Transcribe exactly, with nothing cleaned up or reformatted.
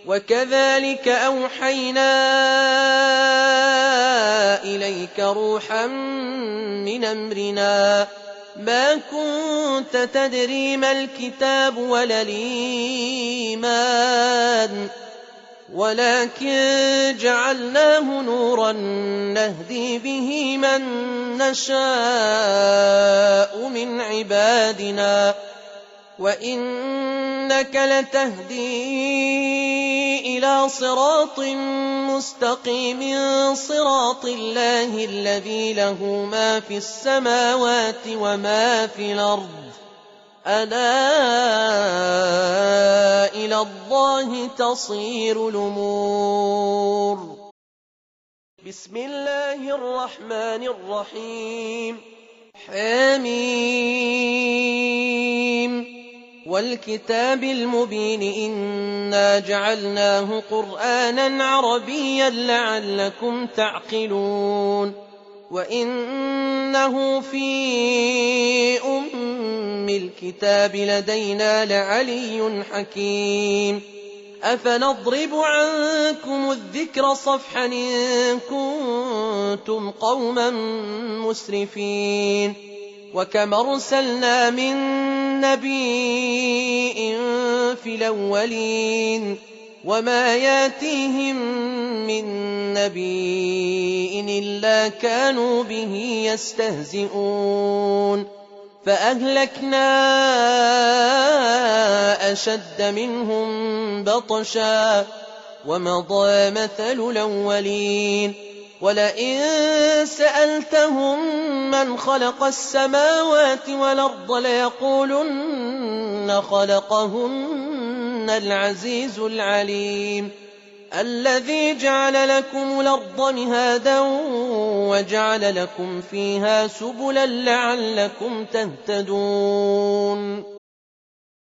وكذلك أوحينا إليك روحا من أمرنا ما كنت تدري ما الكتاب ولا الإيمان ولكن جعلناه نورا نهدي به من نشاء من عبادنا وإنك لتهدي إلى صراط مستقيم صراط الله الذي له ما في السماوات وما في الأرض ألا إلى الله تصير الأمور. بسم الله الرحمن الرحيم. حميم والكتاب المبين إنا جعلناه قرآنا عربيا لعلكم تعقلون وإنه في أم الكتاب لدينا لعلي حكيم. أفنضرب عنكم الذكر صفحا إن كنتم قوما مسرفين وكم أرسلنا من نبي في الأولين وما ياتيهم من نبي إلا كانوا به يستهزئون فأهلكنا أشد منهم بطشا ومضى مثل الأولين ولئن سألتهم من خلق السماوات والأرض ليقولن خلقهن العزيز العليم الذي جعل لكم الأرض مهادا وجعل لكم فيها سبلا لعلكم تهتدون.